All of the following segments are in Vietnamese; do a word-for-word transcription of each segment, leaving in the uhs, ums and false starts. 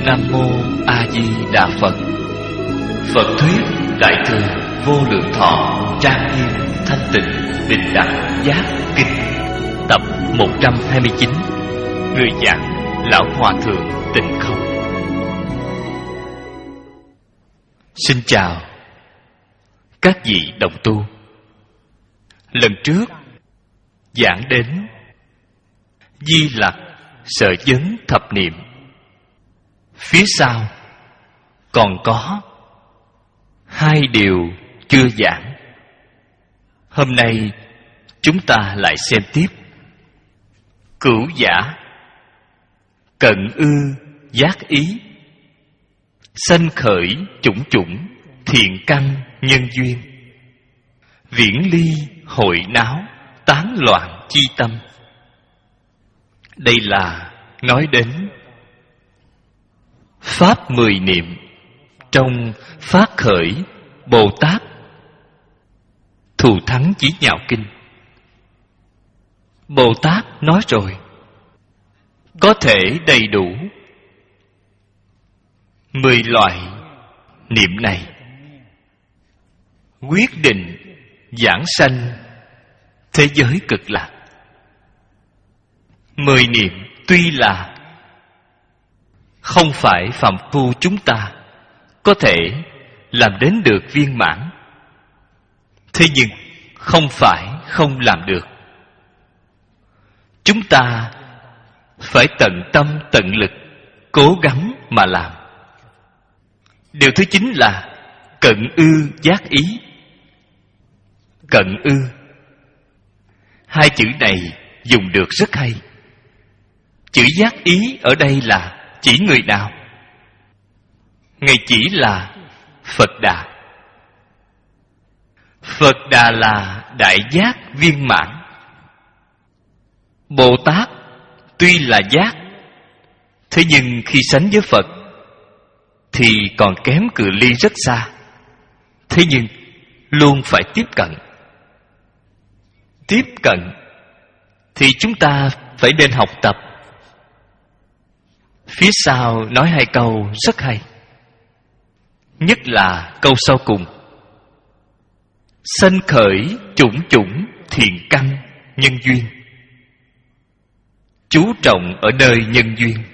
Nam mô A Di Đà Phật. Phật thuyết Đại thừa Vô Lượng Thọ Trang nghiêm thanh tịnh bình đẳng giác kinh, tập một trăm hai mươi chín. Người giảng Lão Hòa Thượng Tịnh Không. Xin chào các vị đồng tu. Lần trước giảng đến Di Lặc Sở Vấn Thập Niệm. Phía sau còn có hai điều chưa giảng. Hôm nay chúng ta lại xem tiếp Cửu giả cận ư giác ý, sanh khởi chủng chủng thiện căn nhân duyên, viễn ly hội náo tán loạn chi tâm. Đây là nói đến Pháp mười niệm trong Phát Khởi Bồ Tát Thù Thắng Chí Nhạo Kinh. Bồ Tát nói rồi, có thể đầy đủ mười loại niệm này, quyết định giảng sanh thế giới cực lạc. Mười niệm tuy là không phải phàm phu chúng ta có thể làm đến được viên mãn, thế nhưng không phải không làm được. Chúng ta phải tận tâm tận lực cố gắng mà làm. Điều thứ chín là cận ư giác ý. Cận ư, hai chữ này dùng được rất hay. Chữ giác ý ở đây là chỉ người nào? Ngài chỉ là Phật Đà. Phật Đà là đại giác viên mãn. Bồ Tát tuy là giác, thế nhưng khi sánh với Phật thì còn kém cự ly rất xa. Thế nhưng luôn phải tiếp cận. Tiếp cận thì chúng ta phải nên học tập. Phía sau nói hai câu rất hay, nhất là câu sau cùng: sanh khởi chủng chủng thiện căn nhân duyên. Chú trọng ở nơi nhân duyên.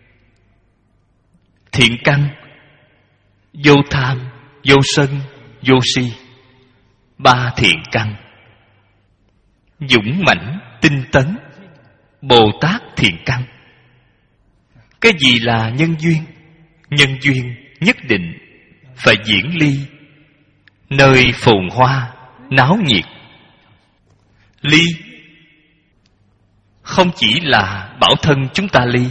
Thiện căn, vô tham, vô sân, vô si, ba thiện căn. Dũng mãnh tinh tấn, Bồ Tát thiện căn. Cái gì là nhân duyên? Nhân duyên nhất định phải diễn ly nơi phồn hoa náo nhiệt. Ly không chỉ là bảo thân chúng ta ly.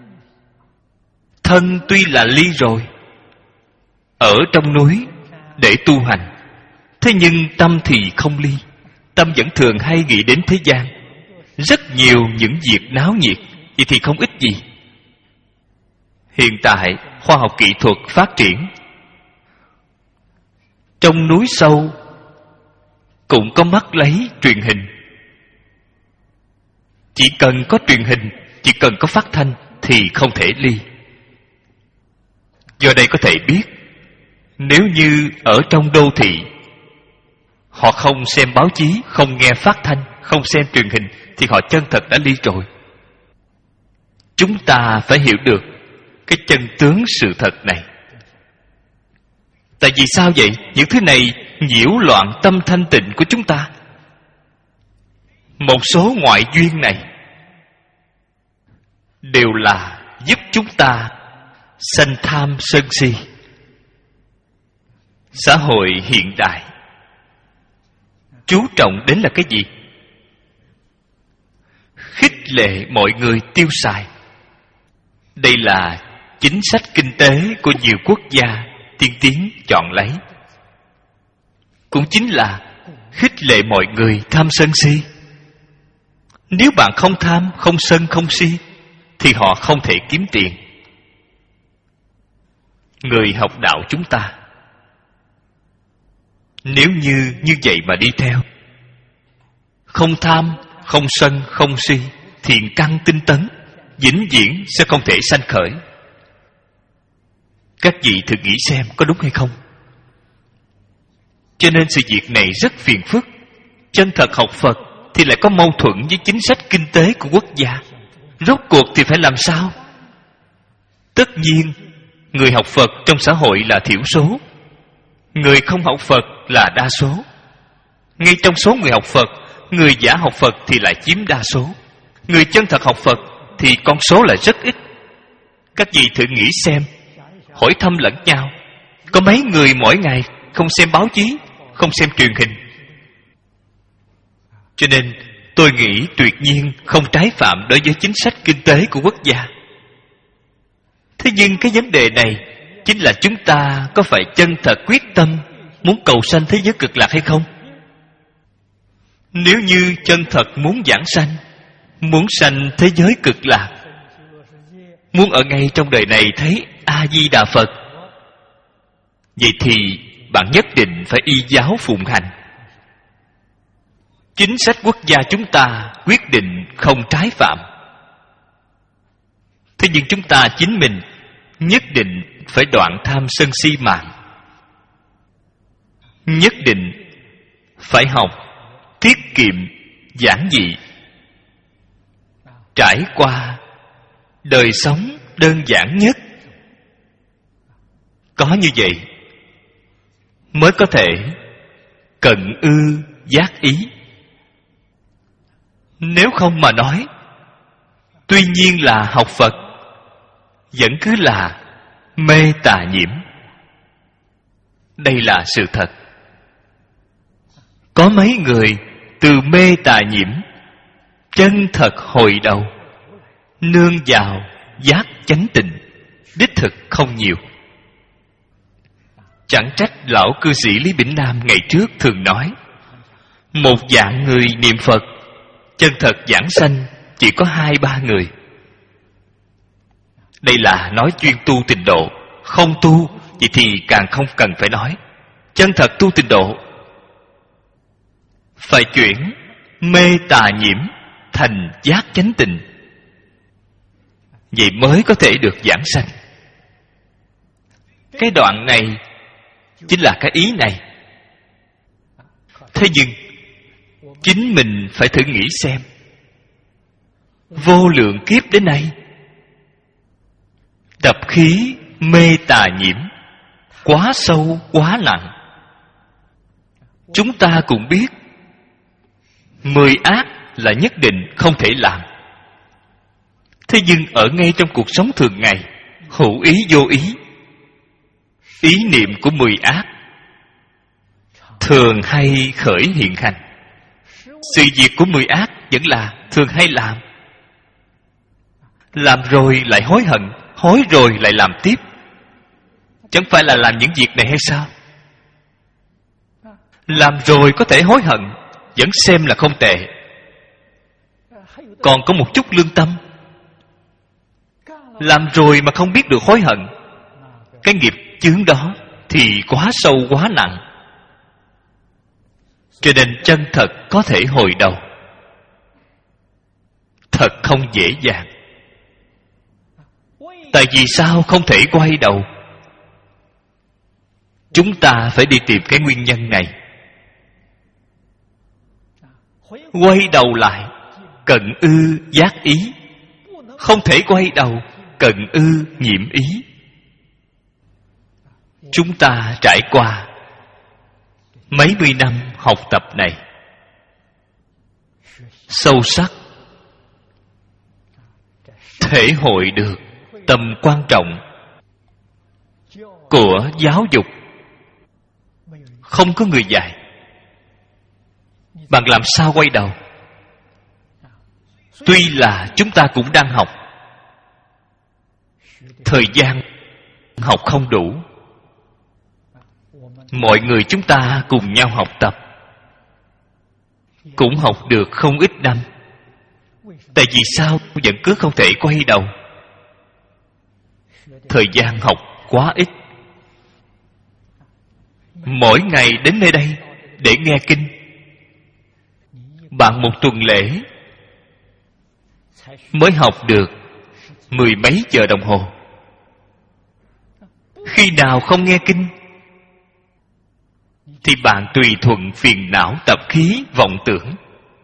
Thân tuy là ly rồi, ở trong núi để tu hành, thế nhưng tâm thì không ly. Tâm vẫn thường hay nghĩ đến thế gian, rất nhiều những việc náo nhiệt, vậy thì không ích gì. Hiện tại khoa học kỹ thuật phát triển, trong núi sâu cũng có mắt lấy truyền hình. Chỉ cần có truyền hình, chỉ cần có phát thanh thì không thể ly. Do đây có thể biết, nếu như ở trong đô thị họ không xem báo chí, không nghe phát thanh, không xem truyền hình, thì họ chân thật đã ly rồi. Chúng ta phải hiểu được cái chân tướng sự thật này. Tại vì sao vậy? Những thứ này nhiễu loạn tâm thanh tịnh của chúng ta. Một số ngoại duyên này đều là giúp chúng ta sanh tham sân si. Xã hội hiện đại chú trọng đến là cái gì? Khích lệ mọi người tiêu xài. Đây là chính sách kinh tế của nhiều quốc gia tiên tiến chọn lấy. Cũng chính là khích lệ mọi người tham sân si. Nếu bạn không tham, không sân, không si thì họ không thể kiếm tiền. Người học đạo chúng ta nếu như như vậy mà đi theo, không tham, không sân, không si, thiện căn tinh tấn, vĩnh viễn sẽ không thể sanh khởi. Các vị thử nghĩ xem có đúng hay không? Cho nên sự việc này rất phiền phức. Chân thật học Phật thì lại có mâu thuẫn với chính sách kinh tế của quốc gia. Rốt cuộc thì phải làm sao? Tất nhiên, người học Phật trong xã hội là thiểu số, người không học Phật là đa số. Ngay trong số người học Phật, người giả học Phật thì lại chiếm đa số. Người chân thật học Phật thì con số là rất ít. Các vị thử nghĩ xem, hỏi thăm lẫn nhau, có mấy người mỗi ngày không xem báo chí, không xem truyền hình? Cho nên tôi nghĩ tuyệt nhiên không trái phạm đối với chính sách kinh tế của quốc gia. Thế nhưng cái vấn đề này chính là chúng ta có phải chân thật quyết tâm muốn cầu sanh thế giới cực lạc hay không? Nếu như chân thật muốn giảng sanh, muốn sanh thế giới cực lạc, muốn ở ngay trong đời này thấy A-di-đà Phật, vậy thì bạn nhất định phải y giáo phụng hành. Chính sách quốc gia chúng ta quyết định không trái phạm. Thế nhưng chúng ta chính mình nhất định phải đoạn tham sân si mạng. Nhất định phải học tiết kiệm giản dị, trải qua đời sống đơn giản nhất. Có như vậy mới có thể cận ư giác ý. Nếu không mà nói, tuy nhiên là học Phật, vẫn cứ là mê tà nhiễm. Đây là sự thật. Có mấy người từ mê tà nhiễm chân thật hồi đầu, nương vào giác chánh tịnh, đích thực không nhiều. Chẳng trách lão cư sĩ Lý Bỉnh Nam ngày trước thường nói, một vạn người niệm Phật, chân thật giảng sanh chỉ có hai ba người. Đây là nói chuyên tu tịnh độ. Không tu vậy thì càng không cần phải nói. Chân thật tu tịnh độ phải chuyển mê tà nhiễm thành giác chánh tịnh, vậy mới có thể được giảng sanh. Cái đoạn này chính là cái ý này. Thế nhưng chính mình phải thử nghĩ xem, vô lượng kiếp đến nay, tập khí mê tà nhiễm quá sâu quá nặng. Chúng ta cũng biết mười ác là nhất định không thể làm. Thế nhưng ở ngay trong cuộc sống thường ngày, hữu ý vô ý, ý niệm của mười ác thường hay khởi hiện hành. Sự việc của mười ác vẫn là thường hay làm. Làm rồi lại hối hận, hối rồi lại làm tiếp. Chẳng phải là làm những việc này hay sao? Làm rồi có thể hối hận, vẫn xem là không tệ. Còn có một chút lương tâm. Làm rồi mà không biết được hối hận, cái nghiệp chướng đó thì quá sâu quá nặng. Cho nên chân thật có thể hồi đầu thật không dễ dàng. Tại vì sao không thể quay đầu? Chúng ta phải đi tìm cái nguyên nhân này. Quay đầu lại cận ư giác ý, không thể quay đầu cận ư nhiễm ý. Chúng ta trải qua mấy mươi năm học tập này, sâu sắc thể hội được tầm quan trọng của giáo dục. Không có người dạy, bạn làm sao quay đầu? Tuy là chúng ta cũng đang học, thời gian học không đủ. Mọi người chúng ta cùng nhau học tập, cũng học được không ít năm. Tại vì sao vẫn cứ không thể quay đầu? Thời gian học quá ít. Mỗi ngày đến nơi đây để nghe kinh, bạn một tuần lễ mới học được mười mấy giờ đồng hồ. Khi nào không nghe kinh thì bạn tùy thuận phiền não tập khí vọng tưởng.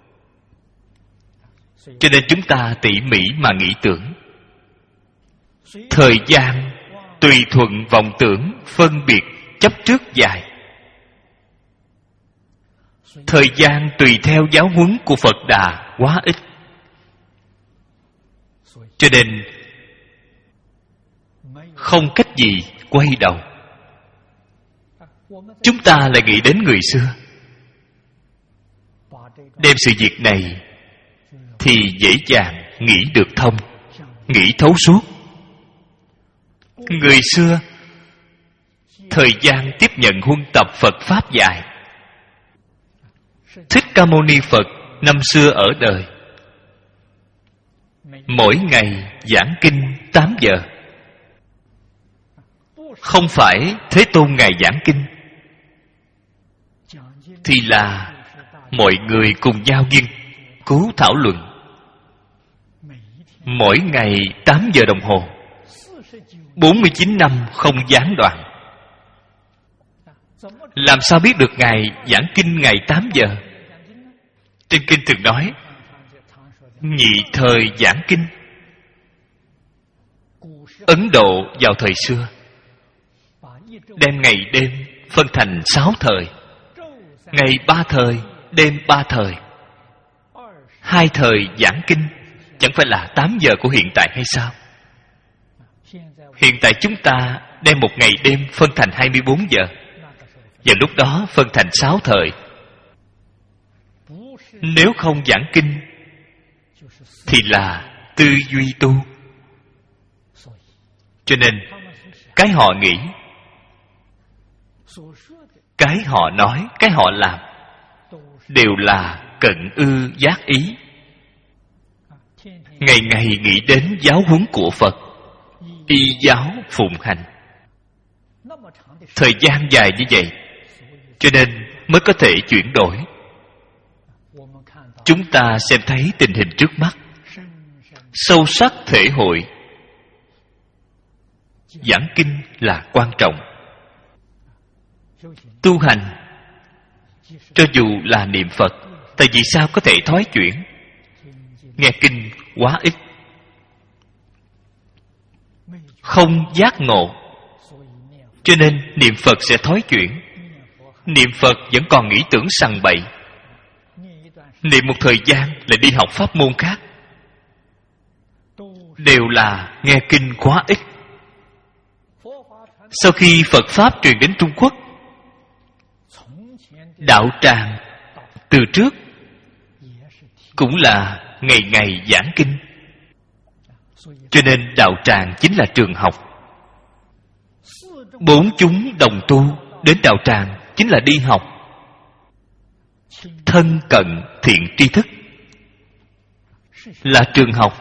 Cho nên chúng ta tỉ mỉ mà nghĩ tưởng. Thời gian tùy thuận vọng tưởng phân biệt chấp trước dài. Thời gian tùy theo giáo huấn của Phật Đà quá ít. Cho nên không cách gì quay đầu. Chúng ta lại nghĩ đến người xưa, đem sự việc này thì dễ dàng nghĩ được thông, nghĩ thấu suốt. Người xưa thời gian tiếp nhận huân tập Phật Pháp dài. Thích Ca Mâu Ni Phật năm xưa ở đời, mỗi ngày giảng kinh tám giờ. Không phải Thế Tôn Ngài giảng kinh, thì là mọi người cùng nhau nghiên cứu thảo luận. Mỗi ngày tám giờ đồng hồ, bốn mươi chín năm không gián đoạn. Làm sao biết được Ngài giảng kinh ngày tám giờ? Trên kinh thường nói nhị thời giảng kinh. Ấn Độ vào thời xưa đem ngày đêm phân thành sáu thời. Ngày ba thời, đêm ba thời. Hai thời giảng kinh chẳng phải là tám giờ của hiện tại hay sao? Hiện tại chúng ta đem một ngày đêm phân thành hai mươi bốn giờ. Và lúc đó phân thành sáu thời. Nếu không giảng kinh thì là tư duy tu. Cho nên cái họ nghĩ, cái họ nói, cái họ làm đều là cận ư giác ý. Ngày ngày nghĩ đến giáo huấn của Phật, y giáo phụng hành. Thời gian dài như vậy, cho nên mới có thể chuyển đổi. Chúng ta xem thấy tình hình trước mắt, sâu sắc thể hội giảng kinh là quan trọng. Tu hành, cho dù là niệm Phật, tại vì sao có thể thoái chuyển? Nghe kinh quá ít, không giác ngộ, cho nên niệm Phật sẽ thoái chuyển. Niệm Phật vẫn còn nghĩ tưởng sằng bậy. Niệm một thời gian lại đi học pháp môn khác, đều là nghe kinh quá ít. Sau khi Phật Pháp truyền đến Trung Quốc, đạo tràng từ trước cũng là ngày ngày giảng kinh. Cho nên đạo tràng chính là trường học. Bốn chúng đồng tu đến đạo tràng chính là đi học. Thân cận thiện tri thức là trường học,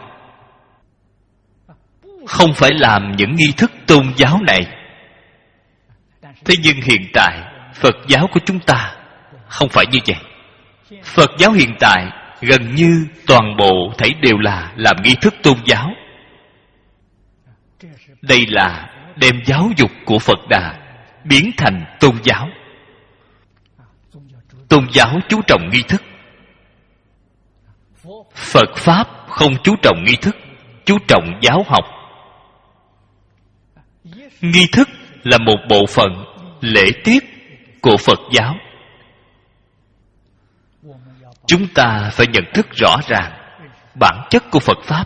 không phải làm những nghi thức tôn giáo này. Thế nhưng hiện tại Phật giáo của chúng ta không phải như vậy. Phật giáo hiện tại gần như toàn bộ thảy đều là làm nghi thức tôn giáo. Đây là đem giáo dục của Phật Đà biến thành tôn giáo. Tôn giáo chú trọng nghi thức, Phật Pháp không chú trọng nghi thức, chú trọng giáo học. Nghi thức là một bộ phận lễ tiết của Phật giáo. Chúng ta phải nhận thức rõ ràng bản chất của Phật Pháp.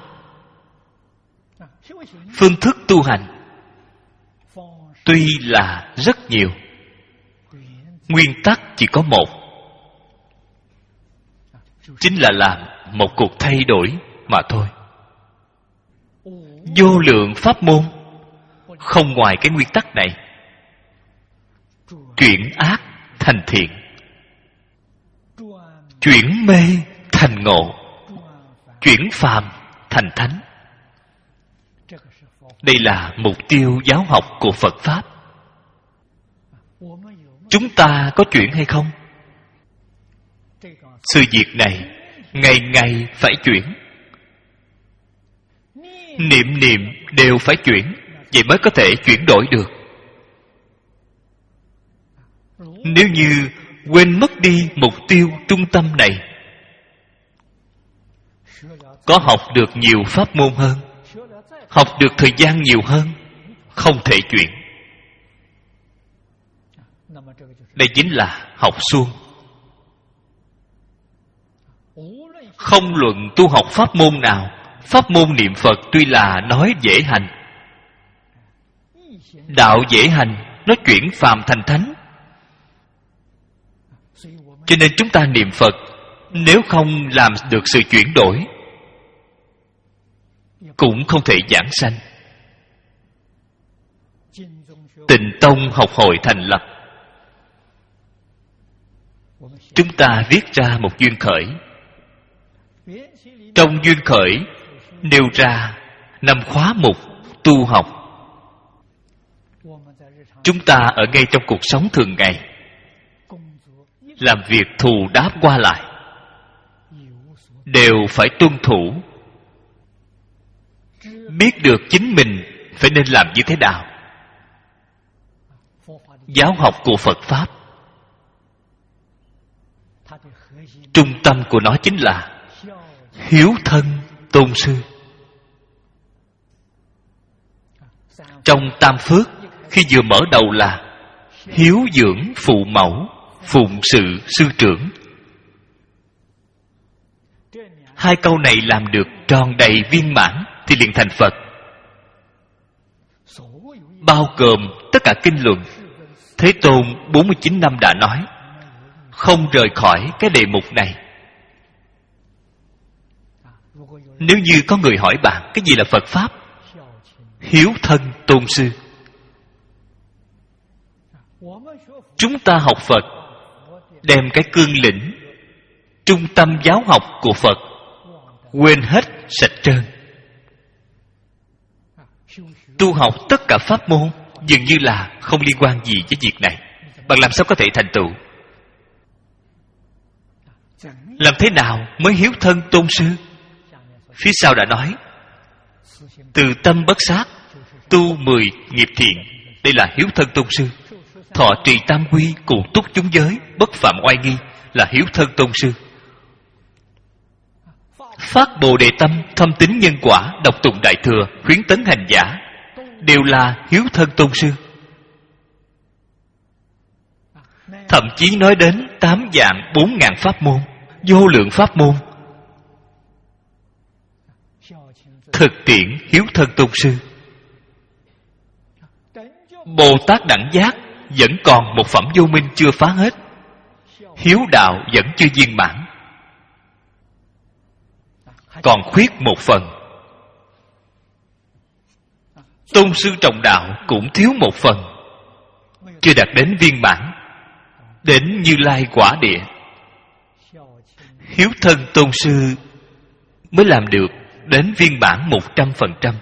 Phương thức tu hành tuy là rất nhiều, nguyên tắc chỉ có một, chính là làm một cuộc thay đổi mà thôi. Vô lượng pháp môn không ngoài cái nguyên tắc này: chuyển ác thành thiện, chuyển mê thành ngộ, chuyển phàm thành thánh. Đây là mục tiêu giáo học của Phật Pháp. Chúng ta có chuyển hay không? Sự việc này ngày ngày phải chuyển. Niệm niệm đều phải chuyển, vậy mới có thể chuyển đổi được. Nếu như quên mất đi mục tiêu trung tâm này, có học được nhiều pháp môn hơn, học được thời gian nhiều hơn, không thể chuyển. Đây chính là học suông. Không luận tu học pháp môn nào, pháp môn niệm Phật tuy là nói dễ hành, đạo dễ hành, nó chuyển phàm thành thánh. Cho nên chúng ta niệm Phật, nếu không làm được sự chuyển đổi, cũng không thể giảng sanh. Tịnh tông học hội thành lập, chúng ta viết ra một duyên khởi. Trong duyên khởi nêu ra năm khóa mục tu học. Chúng ta ở ngay trong cuộc sống thường ngày, làm việc thù đáp qua lại, đều phải tuân thủ, biết được chính mình phải nên làm như thế nào. Giáo học của Phật Pháp, trung tâm của nó chính là hiếu thân tôn sư. Trong Tam Phước, khi vừa mở đầu là hiếu dưỡng phụ mẫu, phụng sự sư trưởng. Hai câu này làm được tròn đầy viên mãn thì liền thành Phật. Bao gồm tất cả kinh luận, Thế Tôn bốn mươi chín năm đã nói, không rời khỏi cái đề mục này. Nếu như có người hỏi bạn cái gì là Phật Pháp, hiếu thân tôn sư. Chúng ta học Phật, đem cái cương lĩnh, trung tâm giáo học của Phật quên hết sạch trơn. Tu học tất cả pháp môn dường như là không liên quan gì với việc này. Bạn làm sao có thể thành tựu? Làm thế nào mới hiếu thân tôn sư? Phía sau đã nói, từ tâm bất sát, tu mười nghiệp thiện. Đây là hiếu thân tôn sư. Thọ trì tam quy, cụ túc chúng giới, bất phạm oai nghi, là hiếu thân tôn sư. Phát bồ đề tâm, thâm tín nhân quả, đọc tụng đại thừa, khuyến tấn hành giả, đều là hiếu thân tôn sư. Thậm chí nói đến tám vạn bốn ngàn pháp môn, vô lượng pháp môn. Thực tiễn hiếu thân tôn sư. Bồ Tát đẳng giác vẫn còn một phẩm vô minh chưa phá hết, hiếu đạo vẫn chưa viên mãn, còn khuyết một phần. Tôn sư trọng đạo cũng thiếu một phần, chưa đạt đến viên mãn, đến Như Lai quả địa. Hiếu thân tôn sư mới làm được đến viên mãn một trăm phần trăm.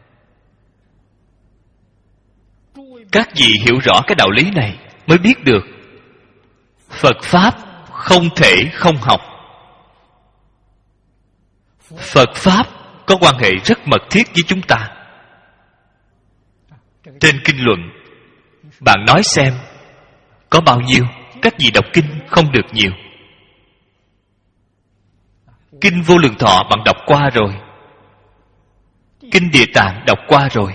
Các vị hiểu rõ cái đạo lý này mới biết được Phật Pháp không thể không học. Phật Pháp có quan hệ rất mật thiết với chúng ta. Trên kinh luận, bạn nói xem có bao nhiêu các vị đọc kinh không được nhiều. Kinh Vô Lượng Thọ bạn đọc qua rồi, Kinh Địa Tạng đọc qua rồi,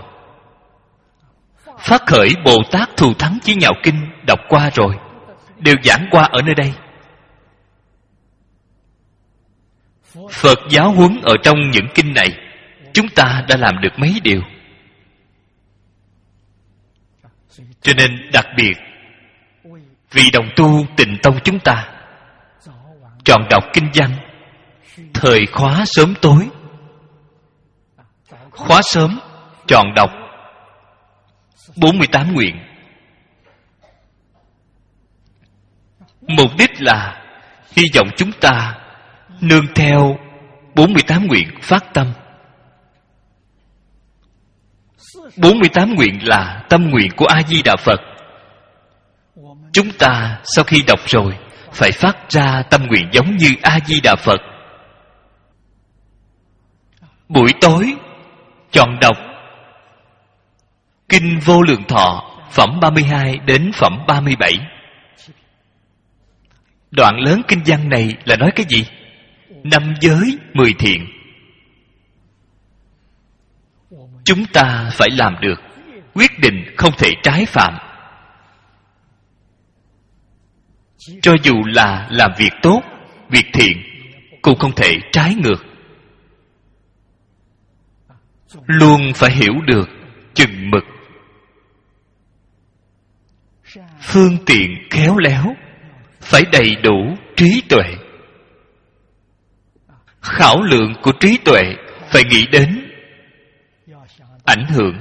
Phát Khởi Bồ Tát Thù Thắng Chí Nhạo Kinh đọc qua rồi, đều giảng qua ở nơi đây. Phật giáo huấn ở trong những kinh này, chúng ta đã làm được mấy điều. Cho nên đặc biệt vì đồng tu Tịnh Tông chúng ta, chọn đọc kinh văn, thời khóa sớm tối. Khóa sớm chọn đọc bốn mươi tám nguyện. Mục đích là hy vọng chúng ta nương theo bốn mươi tám nguyện phát tâm. bốn mươi tám nguyện là tâm nguyện của A-di-đà Phật. Chúng ta sau khi đọc rồi phải phát ra tâm nguyện giống như A-di-đà Phật. Buổi tối chọn đọc Kinh Vô Lượng Thọ phẩm ba mươi hai đến phẩm ba mươi bảy, Đoạn lớn kinh văn này là nói cái gì? Năm giới mười thiện. Chúng ta phải làm được, quyết định không thể trái phạm. Cho dù là làm việc tốt, việc thiện, cũng không thể trái ngược. Luôn phải hiểu được chừng mực, phương tiện khéo léo, phải đầy đủ trí tuệ. Khảo lượng của trí tuệ phải nghĩ đến ảnh hưởng.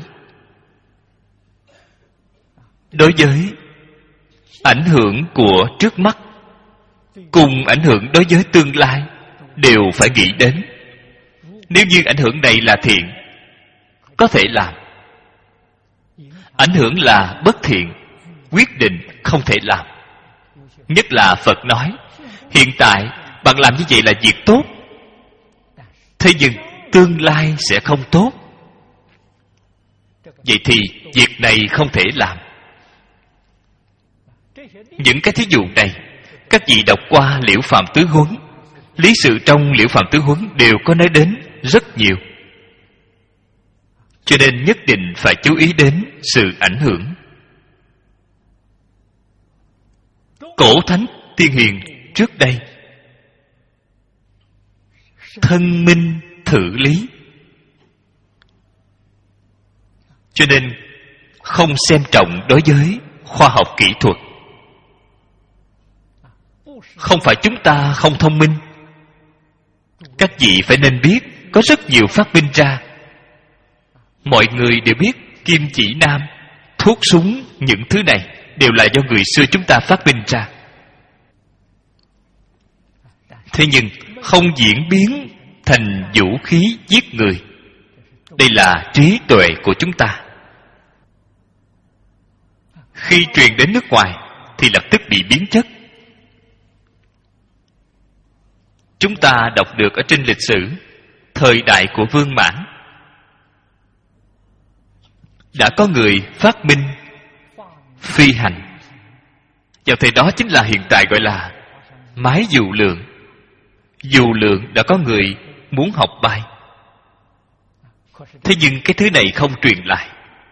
Đối với ảnh hưởng của trước mắt cùng ảnh hưởng đối với tương lai đều phải nghĩ đến. Nếu như ảnh hưởng này là thiện, có thể làm. Ảnh hưởng là bất thiện, quyết định không thể làm. Nhất là Phật nói, hiện tại bạn làm như vậy là việc tốt, thế nhưng tương lai sẽ không tốt. Vậy thì việc này không thể làm. Những cái thí dụ này, các vị đọc qua Liễu Phạm Tứ Huấn, lý sự trong Liễu Phạm Tứ Huấn đều có nói đến rất nhiều. Cho nên nhất định phải chú ý đến sự ảnh hưởng. Cổ thánh tiên hiền trước đây thân minh thử lý, cho nên không xem trọng đối với khoa học kỹ thuật. Không phải chúng ta không thông minh. Các vị phải nên biết, có rất nhiều phát minh ra. Mọi người đều biết kim chỉ nam, thuốc súng, những thứ này đều là do người xưa chúng ta phát minh ra. Thế nhưng không diễn biến thành vũ khí giết người. Đây là trí tuệ của chúng ta. Khi truyền đến nước ngoài thì lập tức bị biến chất. Chúng ta đọc được ở trên lịch sử, thời đại của Vương Mãn, đã có người phát minh phi hành. Vào thời đó chính là hiện tại gọi là máy dù lượn. Dù lượn đã có người muốn học bay. Thế nhưng cái thứ này không truyền lại.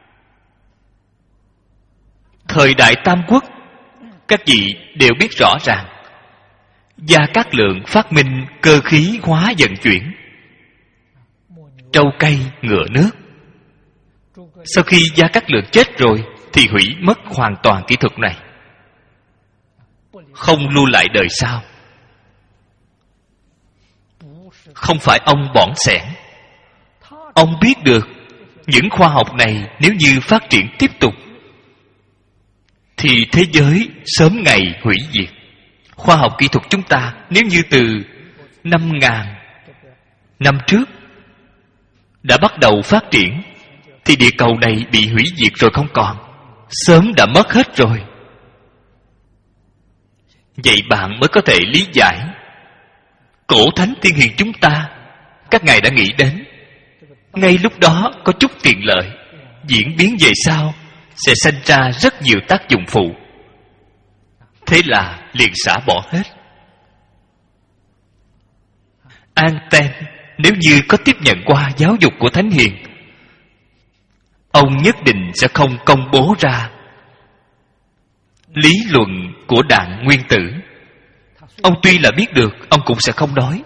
Thời đại Tam Quốc, các vị đều biết rõ ràng, Gia Cát Lượng phát minh cơ khí hóa vận chuyển, trâu cây ngựa nước. Sau khi Gia Cát Lượng chết rồi thì hủy mất hoàn toàn kỹ thuật này, không lưu lại đời sau. Không phải ông bỏng sẻn. Ông biết được những khoa học này nếu như phát triển tiếp tục thì thế giới sớm ngày hủy diệt. Khoa học kỹ thuật chúng ta nếu như từ năm ngàn năm trước đã bắt đầu phát triển thì địa cầu này bị hủy diệt rồi không còn, sớm đã mất hết rồi. Vậy bạn mới có thể lý giải cổ thánh tiên hiền chúng ta, các ngài đã nghĩ đến ngay lúc đó có chút tiện lợi, diễn biến về sau sẽ sinh ra rất nhiều tác dụng phụ. Thế là liền xả bỏ hết. Einstein nếu như có tiếp nhận qua giáo dục của thánh hiền, ông nhất định sẽ không công bố ra lý luận của đạn nguyên tử. Ông tuy là biết được, ông cũng sẽ không nói.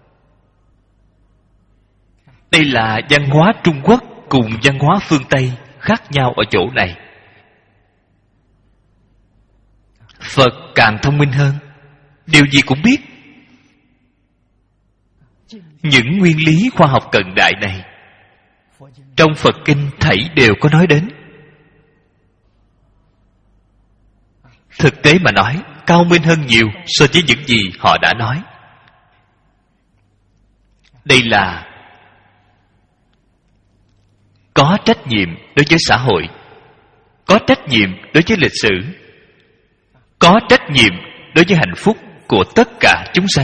Đây là văn hóa Trung Quốc cùng văn hóa phương Tây khác nhau ở chỗ này. Phật càng thông minh hơn, điều gì cũng biết. Những nguyên lý khoa học cận đại này trong Phật kinh thảy đều có nói đến. Thực tế mà nói, cao minh hơn nhiều so với những gì họ đã nói. Đây là có trách nhiệm đối với xã hội, có trách nhiệm đối với lịch sử, có trách nhiệm đối với hạnh phúc của tất cả chúng sanh.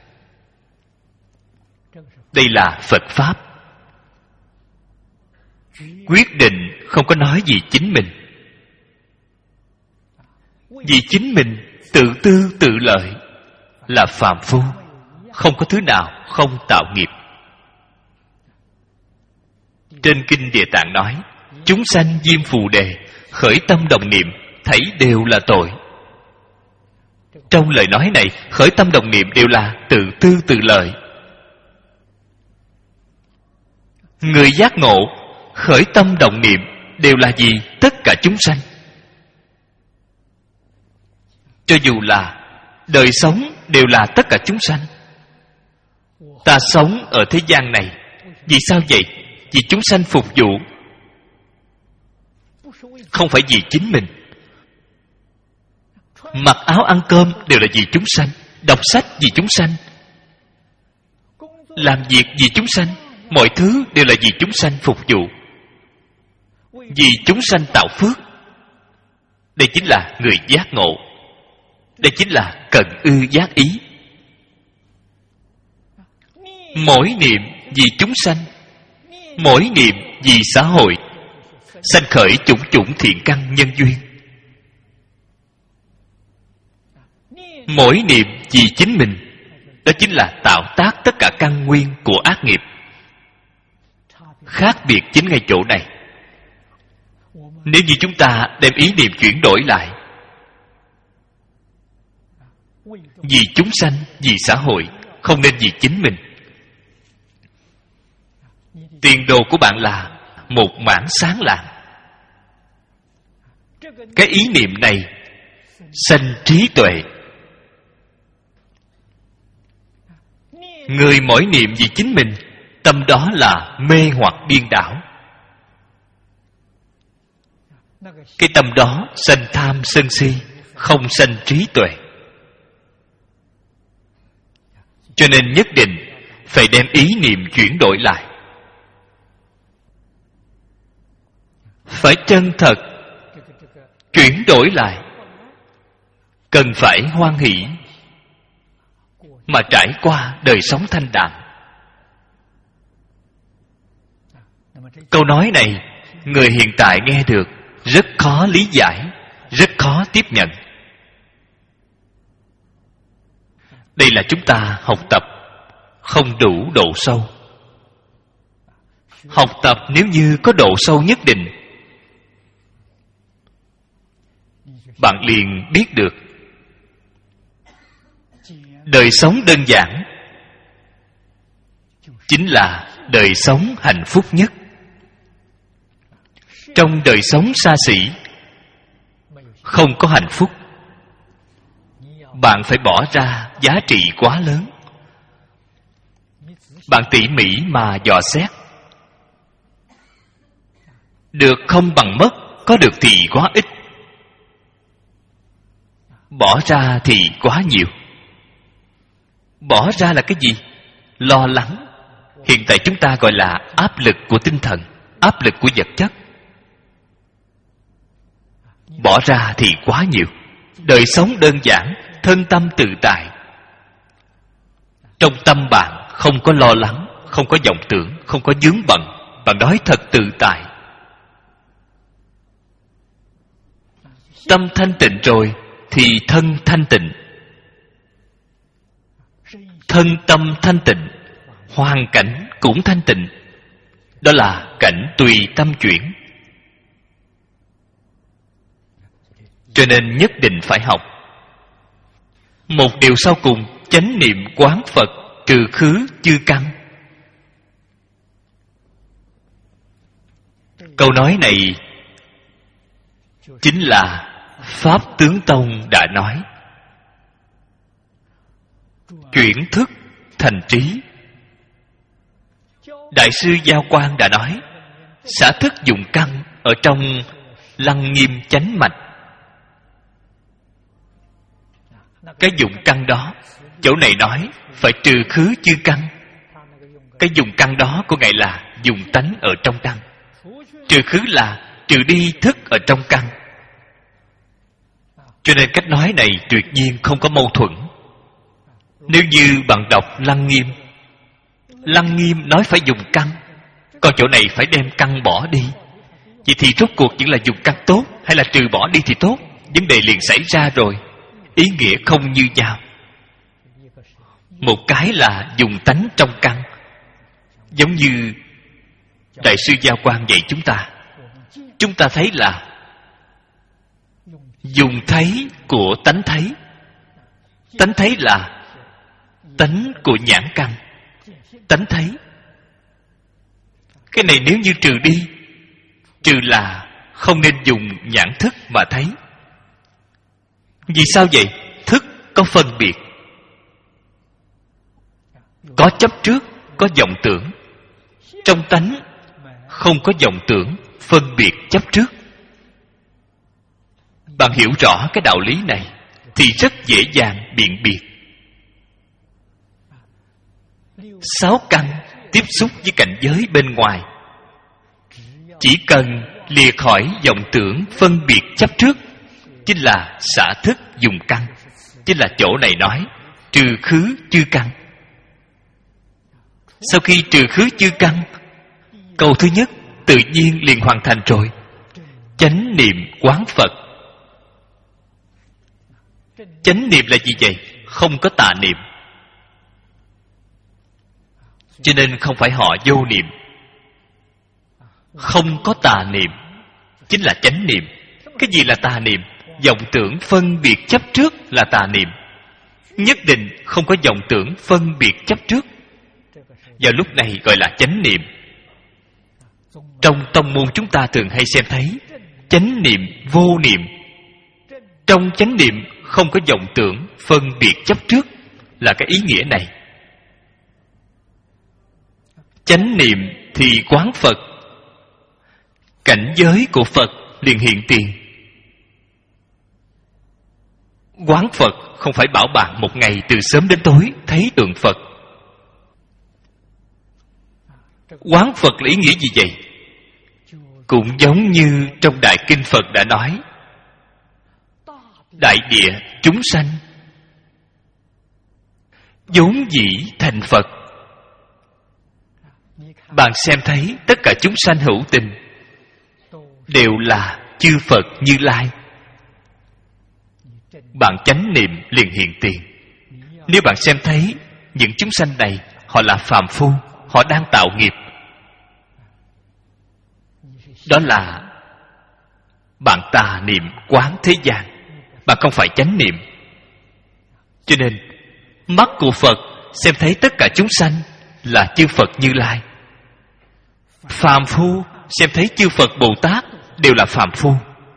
Đây là Phật Pháp. Quyết định không có nói gì chính mình. Vì chính mình tự tư tự lợi là phàm phu, không có thứ nào không tạo nghiệp. Trên Kinh Địa Tạng nói, chúng sanh diêm phù đề, khởi tâm đồng niệm, thảy đều là tội. Trong lời nói này, khởi tâm đồng niệm đều là tự tư tự lợi. Người giác ngộ, khởi tâm đồng niệm đều là gì? Tất cả chúng sanh. Cho dù là đời sống đều là tất cả chúng sanh. Ta sống ở thế gian này, vì sao vậy? Vì chúng sanh phục vụ, không phải vì chính mình. Mặc áo ăn cơm đều là vì chúng sanh, đọc sách vì chúng sanh, làm việc vì chúng sanh, mọi thứ đều là vì chúng sanh phục vụ, vì chúng sanh tạo phước. Đây chính là người giác ngộ. Đây chính là cần ư giác ý. Mỗi niệm vì chúng sanh, mỗi niệm vì xã hội, sanh khởi chủng chủng thiện căn nhân duyên. Mỗi niệm vì chính mình, đó chính là tạo tác tất cả căn nguyên của ác nghiệp. Khác biệt chính ngay chỗ này. Nếu như chúng ta đem ý niệm chuyển đổi lại, vì chúng sanh, vì xã hội, không nên vì chính mình, tiền đồ của bạn là một mảng sáng lạng. Cái ý niệm này sanh trí tuệ. Người mỗi niệm vì chính mình, tâm đó là mê hoặc điên đảo. Cái tâm đó sanh tham sân si, không sanh trí tuệ. Cho nên nhất định phải đem ý niệm chuyển đổi lại. Phải chân thật chuyển đổi lại. Cần phải hoan hỷ mà trải qua đời sống thanh đạm. Câu nói này người hiện tại nghe được rất khó lý giải, rất khó tiếp nhận. Đây là chúng ta học tập không đủ độ sâu. Học tập nếu như có độ sâu nhất định, bạn liền biết được đời sống đơn giản chính là đời sống hạnh phúc nhất. Trong đời sống xa xỉ không có hạnh phúc. Bạn phải bỏ ra giá trị quá lớn. Bạn tỉ mỉ mà dò xét. Được không bằng mất, có được thì quá ít, bỏ ra thì quá nhiều. Bỏ ra là cái gì? Lo lắng. Hiện tại chúng ta gọi là áp lực của tinh thần, áp lực của vật chất. Bỏ ra thì quá nhiều. Đời sống đơn giản, thân tâm tự tại. Trong tâm bạn không có lo lắng, không có vọng tưởng, không có vướng bận. Bạn nói thật tự tại. Tâm thanh tịnh rồi thì thân thanh tịnh. Thân tâm thanh tịnh, hoàn cảnh cũng thanh tịnh. Đó là cảnh tùy tâm chuyển. Cho nên nhất định phải học. Một điều sau cùng, chánh niệm quán Phật, trừ khứ chư căn. Câu nói này chính là Pháp Tướng Tông đã nói. Chuyển thức thành trí. Đại sư Giao Quang đã nói, xả thức dụng căn ở trong Lăng Nghiêm chánh mạch. Cái dụng căn đó, chỗ này nói phải trừ khứ chư căn. Cái dùng căn đó của Ngài là dùng tánh ở trong căn. Trừ khứ là trừ đi thức ở trong căn. Cho nên cách nói này tuyệt nhiên không có mâu thuẫn. Nếu như bạn đọc Lăng Nghiêm, Lăng Nghiêm nói phải dùng căn, còn chỗ này phải đem căn bỏ đi. Vậy thì rốt cuộc vẫn là dùng căn tốt hay là trừ bỏ đi thì tốt? Vấn đề liền xảy ra rồi. Ý nghĩa không như nhau. một cái là dùng tánh trong căn. Giống như Đại sư Giao Quang dạy chúng ta, chúng ta thấy là dùng thấy của tánh thấy. Tánh thấy là tánh của nhãn căn. Tánh thấy cái này nếu như trừ đi, trừ là không nên dùng nhãn thức mà thấy. Vì sao vậy? Thức có phân biệt, có chấp trước, có vọng tưởng. Trong tánh không có vọng tưởng, phân biệt, chấp trước. Bạn hiểu rõ cái đạo lý này thì rất dễ dàng biện biệt. Sáu căn tiếp xúc với cảnh giới bên ngoài, chỉ cần lìa khỏi vọng tưởng phân biệt chấp trước, chính là xả thức dùng căn. Chính là chỗ này nói trừ khứ chư căn. Sau khi trừ khứ chư căn, câu thứ nhất tự nhiên liền hoàn thành rồi. Chánh niệm quán Phật. Chánh niệm là gì vậy? Không có tà niệm. Cho nên không phải họ vô niệm. Không có tà niệm chính là chánh niệm. Cái gì là tà niệm? Vọng tưởng phân biệt chấp trước là tà niệm. Nhất định không có vọng tưởng phân biệt chấp trước. Vào lúc này gọi là chánh niệm. Trong tông môn chúng ta thường hay xem thấy chánh niệm, vô niệm. Trong chánh niệm không có vọng tưởng phân biệt chấp trước, là cái ý nghĩa này. Chánh niệm thì quán Phật, cảnh giới của Phật liền hiện tiền. Quán Phật không phải bảo bạn một ngày từ sớm đến tối thấy tượng Phật. Quán Phật là ý nghĩa gì vậy? Cũng giống như trong Đại Kinh Phật đã nói, đại địa chúng sanh vốn dĩ thành Phật. Bạn xem thấy tất cả chúng sanh hữu tình đều là chư Phật Như Lai. Bạn chánh niệm liền hiện tiền. Nếu bạn xem thấy những chúng sanh này họ là phàm phu, họ đang tạo nghiệp, đó là bạn tà niệm quán thế gian, bạn không phải chánh niệm. Cho nên mắt của Phật xem thấy tất cả chúng sanh là chư Phật Như Lai. Phàm phu xem thấy chư Phật Bồ Tát đều là phàm phu.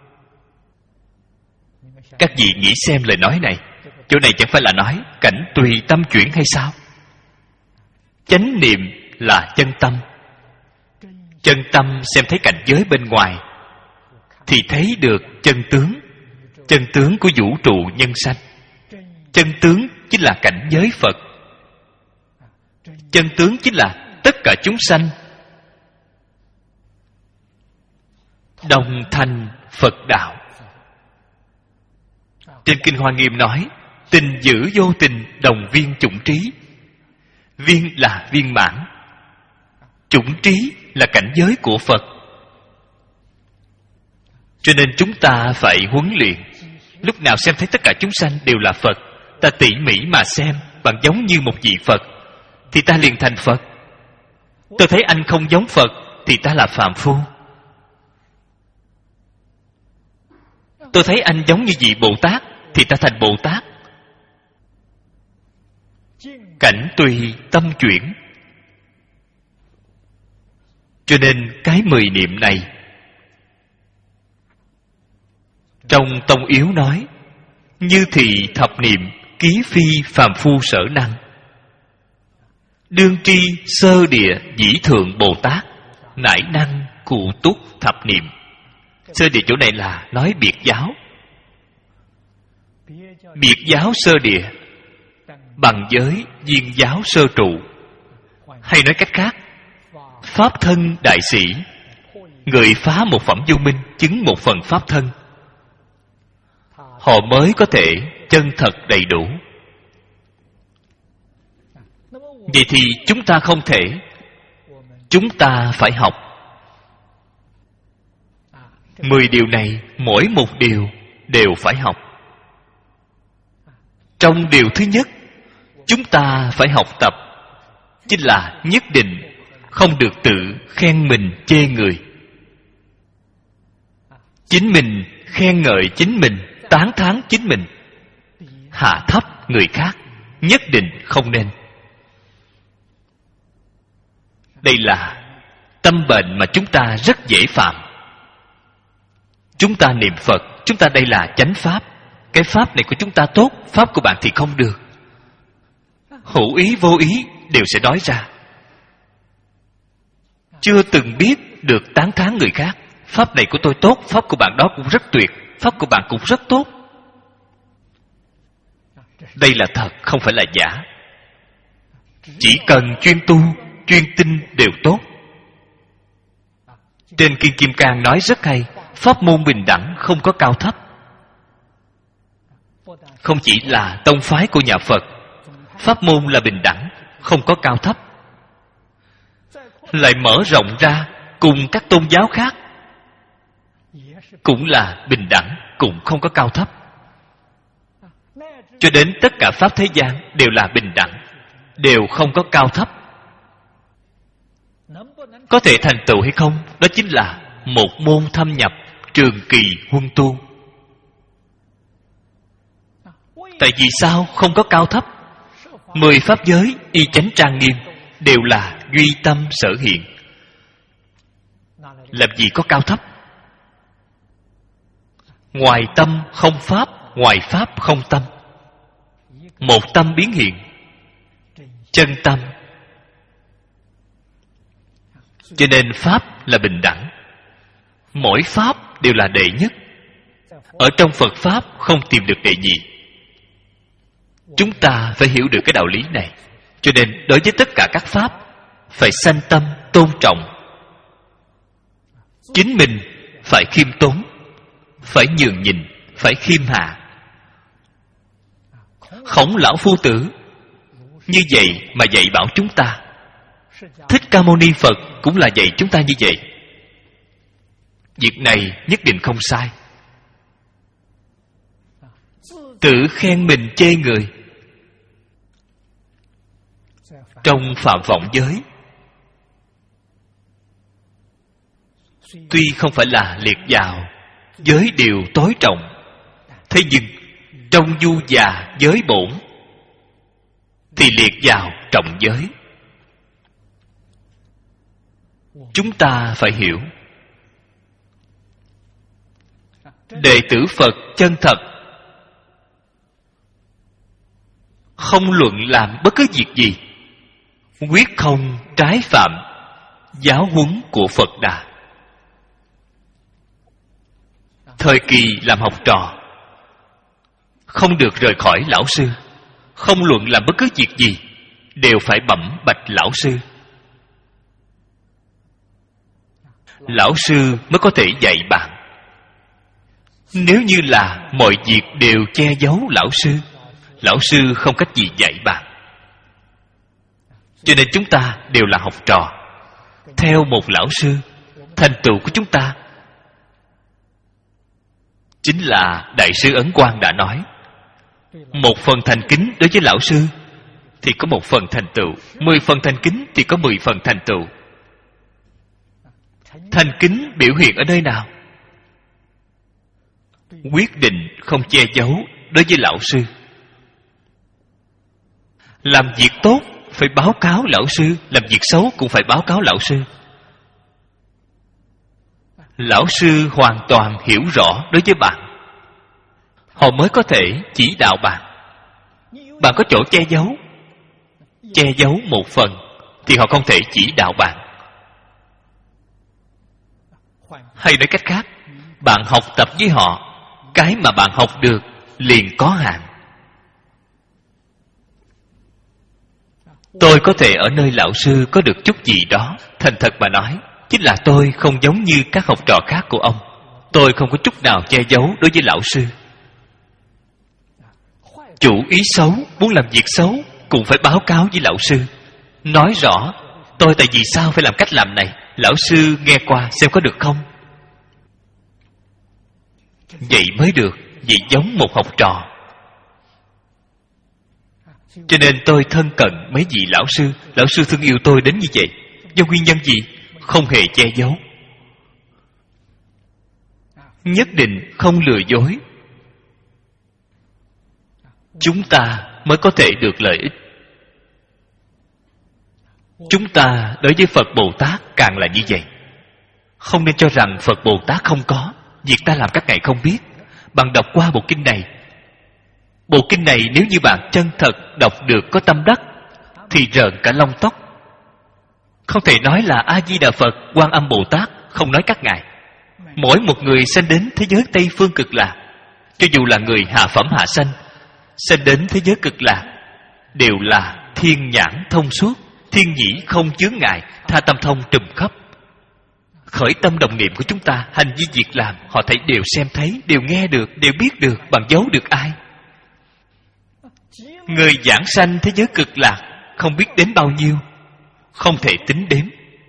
Các vị nghĩ xem lời nói này, chỗ này chẳng phải là nói cảnh tùy tâm chuyển hay sao? Chánh niệm là chân tâm. Chân tâm xem thấy cảnh giới bên ngoài thì thấy được chân tướng. Chân tướng của vũ trụ nhân sanh. Chân tướng chính là cảnh giới Phật. Chân tướng chính là tất cả chúng sanh đồng thành Phật đạo. Trên Kinh Hoa Nghiêm nói, tình giữ vô tình đồng viên chủng trí. Viên là viên mãn, chủng trí là cảnh giới của Phật. Cho nên chúng ta phải huấn luyện. Lúc nào xem thấy tất cả chúng sanh đều là Phật, ta tỉ mỉ mà xem, bạn giống như một vị Phật thì ta liền thành Phật. Tôi thấy anh không giống Phật thì ta là phàm phu. Tôi thấy anh giống như vị Bồ Tát thì ta thành Bồ Tát. Cảnh tùy tâm chuyển. Cho nên cái mười niệm này trong Tông Yếu nói, như thị thập niệm ký phi phàm phu sở năng, đương tri sơ địa dĩ thượng Bồ Tát, nải năng cụ túc thập niệm. Sơ địa chỗ này là nói biệt giáo. Biệt giáo sơ địa bằng giới viên giáo sơ trụ. Hay nói cách khác, pháp thân đại sĩ, người phá một phẩm vô minh, chứng một phần pháp thân, họ mới có thể chân thật đầy đủ. Vậy thì chúng ta không thể. Chúng ta phải học. Mười điều này, mỗi một điều đều phải học. Trong điều thứ nhất, chúng ta phải học tập chính là nhất định không được tự khen mình chê người. Chính mình khen ngợi chính mình, tán thán chính mình, hạ thấp người khác, nhất định không nên. Đây là tâm bệnh mà chúng ta rất dễ phạm. Chúng ta niệm Phật, chúng ta đây là chánh pháp. Cái pháp này của chúng ta tốt, pháp của bạn thì không được. Hữu ý vô ý đều sẽ nói ra. Chưa từng biết được tán thán người khác. Pháp này của tôi tốt, pháp của bạn đó cũng rất tuyệt, pháp của bạn cũng rất tốt. Đây là thật, không phải là giả. Chỉ cần chuyên tu, chuyên tinh đều tốt. Trên Kinh Kim Cang nói rất hay, pháp môn bình đẳng không có cao thấp. Không chỉ là tông phái của nhà Phật, pháp môn là bình đẳng, không có cao thấp. Lại mở rộng ra cùng các tôn giáo khác, cũng là bình đẳng, cũng không có cao thấp. Cho đến tất cả pháp thế gian đều là bình đẳng, đều không có cao thấp. Có thể thành tựu hay không, đó chính là một môn thâm nhập, trường kỳ huân tu. Tại vì sao không có cao thấp? Mười pháp giới y chánh trang nghiêm đều là duy tâm sở hiện. Làm gì có cao thấp? Ngoài tâm không pháp, ngoài pháp không tâm. Một tâm biến hiện, chân tâm. Cho nên pháp là bình đẳng. Mỗi pháp đều là đệ nhất. Ở trong Phật pháp không tìm được đệ nhị. Chúng ta phải hiểu được cái đạo lý này. Cho nên đối với tất cả các pháp phải sanh tâm tôn trọng. Chính mình phải khiêm tốn, phải nhường nhịn, phải khiêm hạ. Khổng lão phu tử như vậy mà dạy bảo chúng ta. Thích Ca Mâu Ni Phật cũng là dạy chúng ta như vậy. Việc này nhất định không sai. Tự khen mình chê người. Trong phạm vọng giới, tuy không phải là liệt vào giới điều tối trọng, thế nhưng trong du già giới bổn thì liệt vào trọng giới. Chúng ta phải hiểu, đệ tử Phật chân thật không luận làm bất cứ việc gì, quyết không trái phạm giáo huấn của Phật Đà. Thời kỳ làm học trò không được rời khỏi lão sư. Không luận làm bất cứ việc gì đều phải bẩm bạch lão sư. Lão sư mới có thể dạy bạn. Nếu như là mọi việc đều che giấu lão sư, lão sư không cách gì dạy bạn. Cho nên chúng ta đều là học trò. Theo một lão sư, thành tựu của chúng ta chính là Đại sư Ấn Quang đã nói, một phần thành kính đối với lão sư thì có một phần thành tựu, mười phần thành kính thì có mười phần thành tựu. Thành kính biểu hiện ở nơi nào? Quyết định không che giấu đối với lão sư. Làm việc tốt phải báo cáo lão sư, làm việc xấu cũng phải báo cáo lão sư. Lão sư hoàn toàn hiểu rõ đối với bạn, họ mới có thể chỉ đạo bạn. Bạn có chỗ che giấu, che giấu một phần thì họ không thể chỉ đạo bạn. Hay nói cách khác, bạn học tập với họ, cái mà bạn học được liền có hạn. Tôi có thể ở nơi lão sư có được chút gì đó. Thành thật mà nói, chính là tôi không giống như các học trò khác của ông. Tôi không có chút nào che giấu đối với lão sư. Chủ ý xấu, muốn làm việc xấu cũng phải báo cáo với lão sư, nói rõ tôi tại vì sao phải làm cách làm này, lão sư nghe qua xem có được không. Vậy mới được. Vậy giống một học trò. Cho nên tôi thân cận mấy vị lão sư. Lão sư thương yêu tôi đến như vậy. Do nguyên nhân gì? Không hề che giấu, nhất định không lừa dối. Chúng ta mới có thể được lợi ích. Chúng ta đối với Phật Bồ Tát càng là như vậy. Không nên cho rằng Phật Bồ Tát không có, việc ta làm các ngài không biết. Bạn đọc qua bộ kinh này, bộ kinh này nếu như bạn chân thật đọc được có tâm đắc thì rợn cả lông tóc. Không thể nói là A Di Đà Phật, Quan Âm Bồ Tát, không nói các ngài. Mỗi một người sanh đến thế giới Tây Phương Cực Lạc, cho dù là người hạ phẩm hạ sanh, sanh đến thế giới Cực Lạc, đều là thiên nhãn thông suốt, thiên nhĩ không chướng ngại, tha tâm thông trùm khắp. Khởi tâm đồng niệm của chúng ta, hành vi việc làm, họ thấy đều xem thấy, đều nghe được, đều biết được. Bạn giấu được ai? Người giảng sanh thế giới Cực Lạc không biết đến bao nhiêu, không thể tính đếm.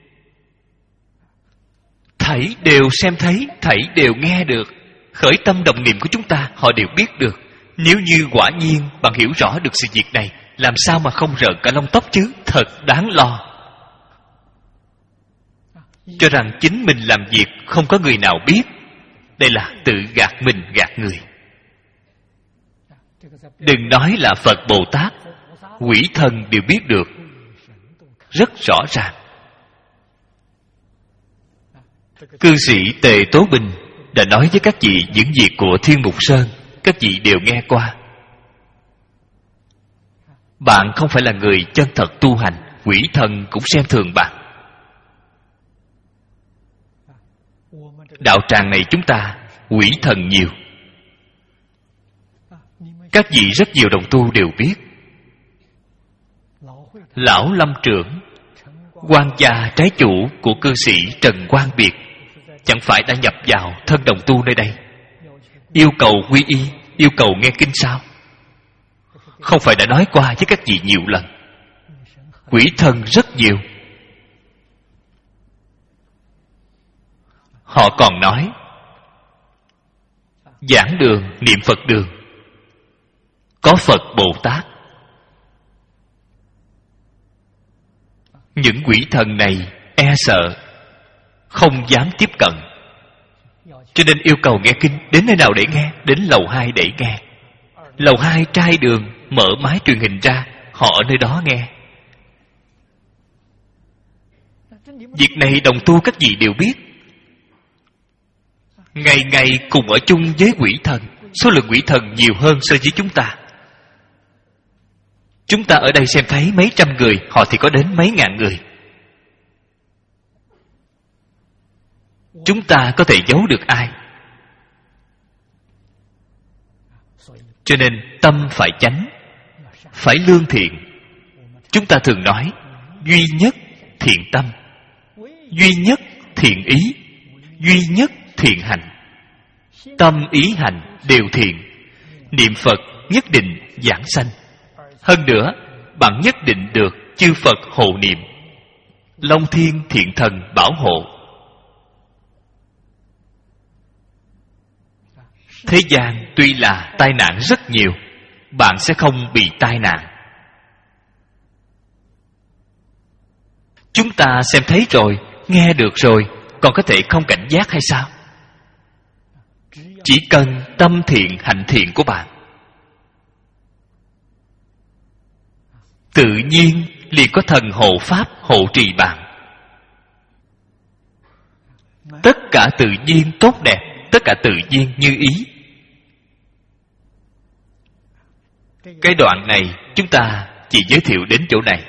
Thảy đều xem thấy, thảy đều nghe được. Khởi tâm đồng niệm của chúng ta, họ đều biết được. Nếu như quả nhiên bạn hiểu rõ được sự việc này, làm sao mà không rợn cả lông tóc chứ? Thật đáng lo. Cho rằng chính mình làm việc không có người nào biết, đây là tự gạt mình gạt người. Đừng nói là Phật Bồ Tát, quỷ thần đều biết được rất rõ ràng. Cư sĩ Tề Tố Bình đã nói với các vị những việc của Thiên Mục Sơn, các vị đều nghe qua. Bạn không phải là người chân thật tu hành, quỷ thần cũng xem thường bạn. Đạo tràng này chúng ta quỷ thần nhiều. Các vị rất nhiều đồng tu đều biết. Lão Lâm Trưởng, quan gia trái chủ của cư sĩ Trần Quang Biệt, chẳng phải đã nhập vào thân đồng tu nơi đây, yêu cầu quy y, yêu cầu nghe kinh sao? Không phải đã nói qua với các vị nhiều lần. Quỷ thần rất nhiều. Họ còn nói giảng đường, niệm Phật đường có Phật Bồ Tát. Những quỷ thần này e sợ, không dám tiếp cận, cho nên yêu cầu nghe kinh. Đến nơi nào để nghe? Đến lầu hai để nghe. Lầu hai trai đường mở máy truyền hình ra, họ ở nơi đó nghe. Việc này đồng tu các vị đều biết. Ngày ngày cùng ở chung với quỷ thần. Số lượng quỷ thần nhiều hơn so với chúng ta. Chúng ta ở đây xem thấy mấy trăm người, họ thì có đến mấy ngàn người. Chúng ta có thể giấu được ai? Cho nên tâm phải chánh, phải lương thiện. Chúng ta thường nói duy nhất thiện tâm, duy nhất thiện ý, duy nhất thiện hành. Tâm ý hành đều thiện, niệm Phật nhất định giảng sanh. Hơn nữa, bạn nhất định được chư Phật hộ niệm, Long Thiên Thiện Thần bảo hộ. Thế gian tuy là tai nạn rất nhiều, bạn sẽ không bị tai nạn. Chúng ta xem thấy rồi, nghe được rồi, còn có thể không cảnh giác hay sao? Chỉ cần tâm thiện hành thiện của bạn, tự nhiên liền có thần hộ pháp hộ trì bạn. Tất cả tự nhiên tốt đẹp, tất cả tự nhiên như ý. Cái đoạn này chúng ta chỉ giới thiệu đến chỗ này.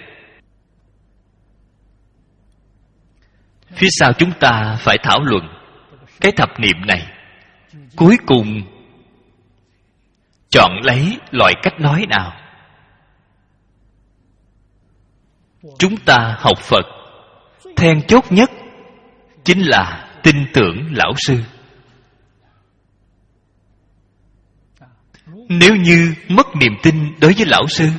Phía sau chúng ta phải thảo luận cái thập niệm này. Cuối cùng chọn lấy loại cách nói nào. Chúng ta học Phật, then chốt nhất chính là tin tưởng lão sư. Nếu như mất niềm tin đối với lão sư,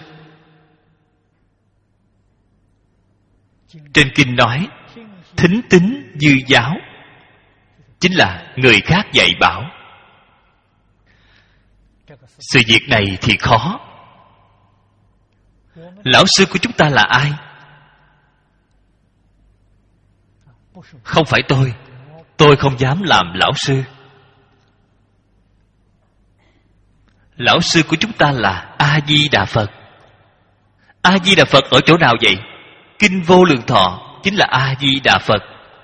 trên kinh nói thính tín dư giáo, chính là người khác dạy bảo. Sự việc này thì khó. Lão sư của chúng ta là ai? Không phải tôi. Tôi không dám làm lão sư. Lão sư của chúng ta là A-di-đà Phật. A-di-đà Phật ở chỗ nào vậy? Kinh Vô Lượng Thọ chính là A-di-đà Phật.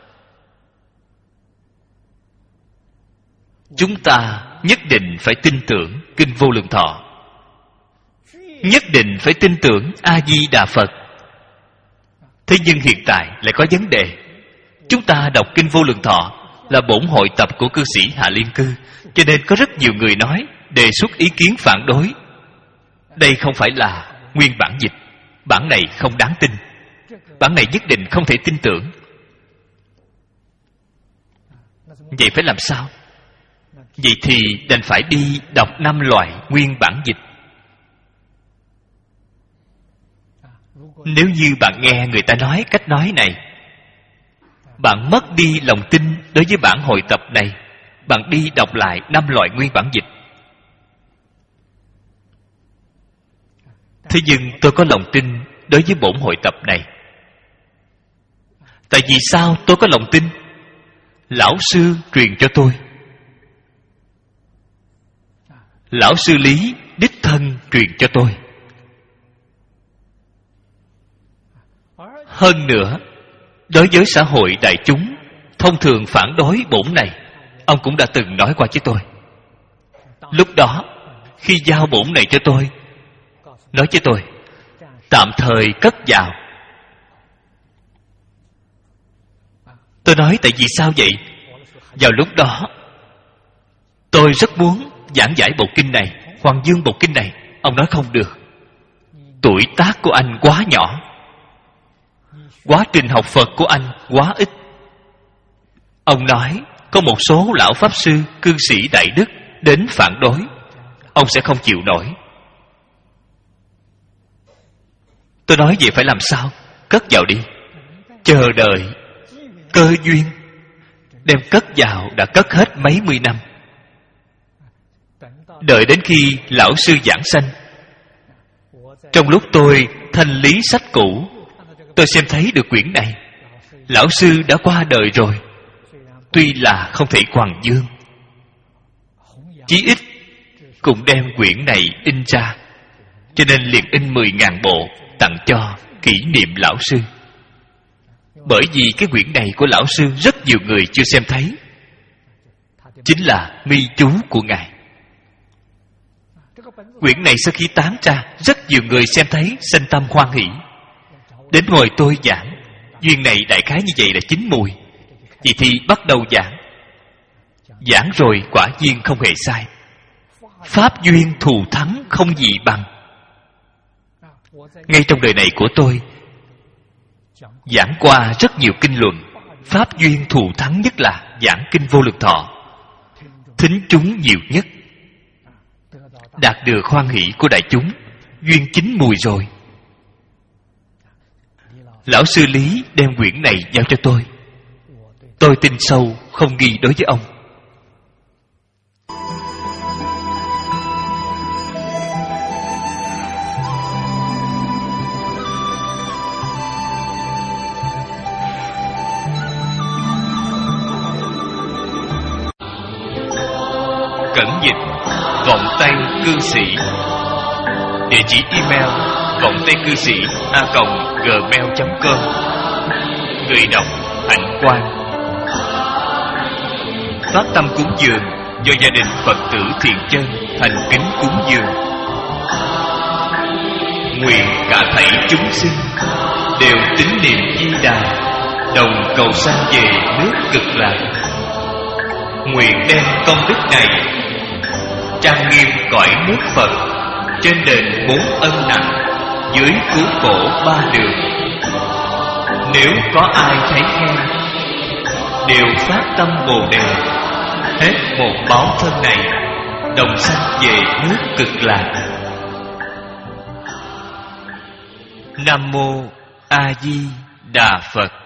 Chúng ta nhất định phải tin tưởng Kinh Vô Lượng Thọ, nhất định phải tin tưởng A-di-đà Phật. Thế nhưng hiện tại lại có vấn đề. Chúng ta đọc Kinh Vô Lượng Thọ là bổn hội tập của cư sĩ Hạ Liên Cư, cho nên có rất nhiều người nói, đề xuất ý kiến phản đối. Đây không phải là nguyên bản dịch. Bản này không đáng tin. Bản này nhất định không thể tin tưởng. Vậy phải làm sao? Vậy thì đành phải đi đọc năm loại nguyên bản dịch. Nếu như bạn nghe người ta nói cách nói này, bạn mất đi lòng tin đối với bản hội tập này, bạn đi đọc lại năm loại nguyên bản dịch. Thế nhưng tôi có lòng tin đối với bổn hội tập này. Tại vì sao tôi có lòng tin? Lão sư truyền cho tôi. Lão sư Lý đích thân truyền cho tôi. Hơn nữa, đối với xã hội đại chúng thông thường phản đối bổn này, ông cũng đã từng nói qua với tôi. Lúc đó, khi giao bổn này cho tôi, nói với tôi, tạm thời cất vào. Tôi nói tại vì sao vậy? Vào lúc đó, tôi rất muốn giảng giải bộ kinh này, Hoàng Dương bộ kinh này. Ông nói không được. Tuổi tác của anh quá nhỏ, quá trình học Phật của anh quá ít. Ông nói có một số lão pháp sư, cư sĩ đại đức đến phản đối, ông sẽ không chịu nổi. Tôi nói vậy phải làm sao? Cất vào đi. Chờ đợi cơ duyên. Đem cất vào đã cất hết mấy mươi năm. Đợi đến khi lão sư giảng sanh, trong lúc tôi thanh lý sách cũ, tôi xem thấy được quyển này. Lão sư đã qua đời rồi. Tuy là không thể hoàng dương, chí ít cũng đem quyển này in ra, cho nên liền in mười ngàn bộ tặng cho kỷ niệm lão sư. Bởi vì cái quyển này của lão sư rất nhiều người chưa xem thấy, chính là mi chú của ngài. Quyển này sau khi tán ra, rất nhiều người xem thấy sanh tâm hoan hỷ, đến hồi tôi giảng. Duyên này đại khái như vậy là chín mùi. Vậy thì bắt đầu giảng. Giảng rồi quả nhiên không hề sai. Pháp duyên thù thắng không gì bằng. Ngay trong đời này của tôi, giảng qua rất nhiều kinh luận. Pháp duyên thù thắng nhất là giảng Kinh Vô Lượng Thọ. Thính chúng nhiều nhất, đạt được hoan hỷ của đại chúng. Duyên chín mùi rồi. Lão sư Lý đem quyển này giao cho tôi. Tôi tin sâu không nghi đối với ông. Cẩn dịch Vọng Tây Cư Sĩ. Địa chỉ email vọng tây cư sĩ a còng gmail chấm com. Người đọc Hạnh Quang. Phát tâm cúng dường do gia đình Phật tử Thiện Chân thành kính cúng dường. Nguyện cả thảy chúng sinh đều tín niệm Di Đà, đồng cầu sanh về nước Cực Lạc. Nguyện đem công đức này trang nghiêm cõi nước Phật, trên đền bốn ân nặng, dưới cứu khổ ba đường. Nếu có ai thấy khen, đều phát tâm Bồ Đề, hết một báo thân này, đồng sanh về nước Cực Lạc. Nam mô A Di Đà Phật.